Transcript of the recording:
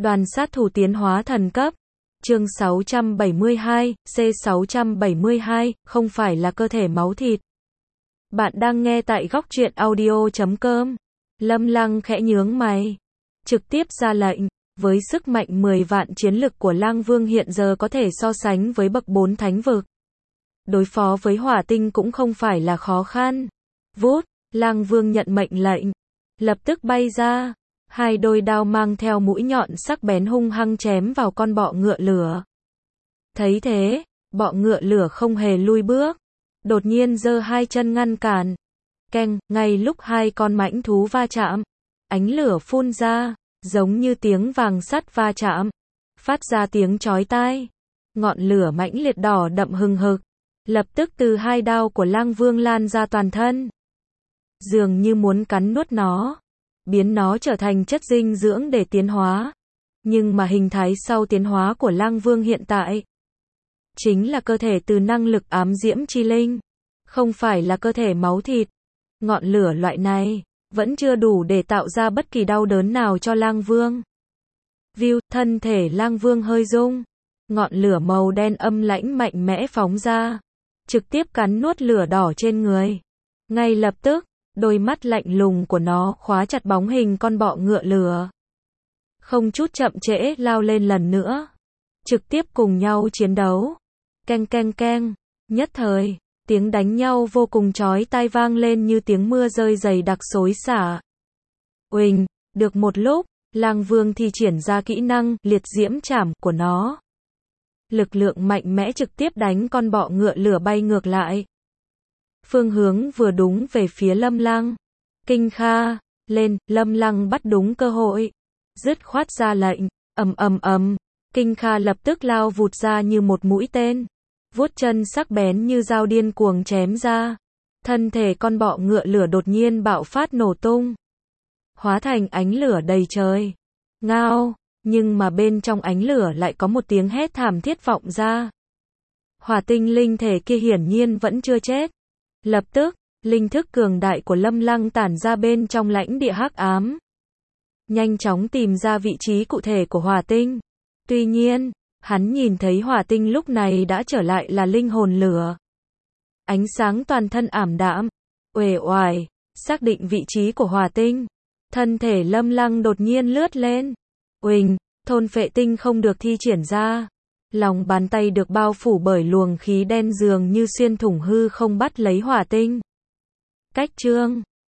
Đoàn sát thủ tiến hóa thần cấp. Chương 672, C672, không phải là cơ thể máu thịt. Bạn đang nghe tại góc truyện audio.com. Lâm Lăng khẽ nhướng mày. Trực tiếp ra lệnh. Với sức mạnh 10 vạn chiến lực của Lang Vương hiện giờ có thể so sánh với bậc 4 thánh vực. Đối phó với hỏa tinh cũng không phải là khó khăn. Vút, Lang Vương nhận mệnh lệnh. Lập tức bay ra. Hai đôi đao mang theo mũi nhọn sắc bén hung hăng chém vào con bọ ngựa lửa. Thấy thế, bọ ngựa lửa không hề lui bước. Đột nhiên giơ hai chân ngăn cản. Keng, ngay lúc hai con mãnh thú va chạm. Ánh lửa phun ra, giống như tiếng vàng sắt va chạm. Phát ra tiếng chói tai. Ngọn lửa mãnh liệt đỏ đậm hừng hực. Lập tức từ hai đao của Lang Vương lan ra toàn thân. Dường như muốn cắn nuốt nó. Biến nó trở thành chất dinh dưỡng để tiến hóa. Nhưng mà hình thái sau tiến hóa của Lang Vương hiện tại chính là cơ thể từ năng lực ám diễm chi linh, không phải là cơ thể máu thịt. Ngọn lửa loại này vẫn chưa đủ để tạo ra bất kỳ đau đớn nào cho Lang Vương. View, thân thể Lang Vương hơi rung. Ngọn lửa màu đen âm lãnh mạnh mẽ phóng ra, trực tiếp cắn nuốt lửa đỏ trên người. Ngay lập tức, đôi mắt lạnh lùng của nó khóa chặt bóng hình con bọ ngựa lửa. Không chút chậm trễ lao lên lần nữa. Trực tiếp cùng nhau chiến đấu. Keng keng keng. Nhất thời, tiếng đánh nhau vô cùng chói tai vang lên như tiếng mưa rơi dày đặc xối xả. Uỳnh, được một lúc, Lang Vương thi triển ra kỹ năng liệt diễm trảm của nó. Lực lượng mạnh mẽ trực tiếp đánh con bọ ngựa lửa bay ngược lại. Phương hướng vừa đúng về phía Lâm Lăng. Kinh Kha, lên, Lâm Lăng bắt đúng cơ hội. Dứt khoát ra lệnh, ầm. Kinh Kha lập tức lao vụt ra như một mũi tên. Vuốt chân sắc bén như dao điên cuồng chém ra. Thân thể con bọ ngựa lửa đột nhiên bạo phát nổ tung. Hóa thành ánh lửa đầy trời. Ngao, nhưng mà bên trong ánh lửa lại có một tiếng hét thảm thiết vọng ra. Hỏa tinh linh thể kia hiển nhiên vẫn chưa chết. Lập tức, linh thức cường đại của Lâm Lăng tản ra bên trong lãnh địa hắc ám. Nhanh chóng tìm ra vị trí cụ thể của hỏa tinh. Tuy nhiên, hắn nhìn thấy hỏa tinh lúc này đã trở lại là linh hồn lửa. Ánh sáng toàn thân ảm đạm, uể oải, xác định vị trí của hỏa tinh. Thân thể Lâm Lăng đột nhiên lướt lên. Uỳnh, thôn phệ tinh không được thi triển ra. Lòng bàn tay được bao phủ bởi luồng khí đen dường như xuyên thủng hư không bắt lấy hỏa tinh. Cách chương